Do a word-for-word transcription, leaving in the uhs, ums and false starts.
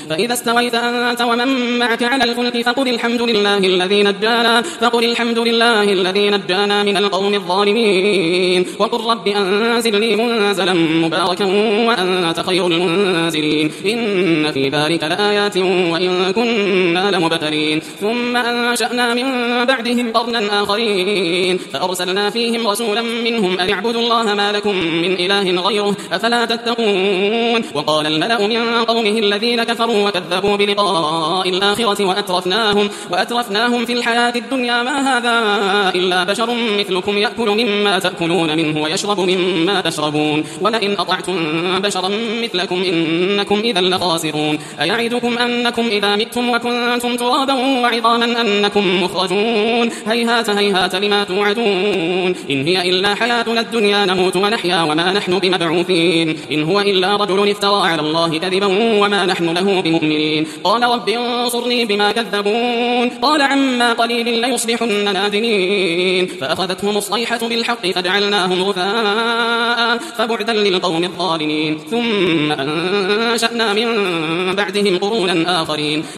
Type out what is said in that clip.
فإذا استويت أنت ومن معك على الفلك فقل الحمد لله الذي نجانا فقل الحمد لله الذي نجانا من القوم الظالمين وقل رب أنزلني منزلا مباركا وأنت خير المنزلين إن في ذلك لآيات وإن كنا لمبتلين ثم أنشأنا من بعدهم قرنا آخرين فأرسلنا فيهم رسولا منهم أن اعبدوا الله ما لكم من إله غيره أفلا تتقون وقال الملأ من قومه الذين كفروا وكذبوا بلقاء الآخرة وأترفناهم, وأترفناهم في الحياة الدنيا ما هذا إلا بشر مثلكم يأكل مما تأكلون منه ويشرب مما تشربون ولئن أطعتم بشرا مثلكم إنكم إذا لخاسرون أيعدكم أنكم إذا متم وكنتم ترابا وعظاما أنكم مخرجون هيهات هيهات لما توعدون إن هي إلا حياتنا الدنيا نموت ونحيا وما نحن بمبعوثين إن هو إلا رجل افترى على الله كذبا وما نحن له بمؤمنين قال رب انصرني بما كذبون قال عما قليل ليصبحن نادمين فأخذتهم الصيحة بالحق فجعلناهم غثاء فبعدا للقوم الظالمين ثم أنشأنا من بعدهم قرونا آخرين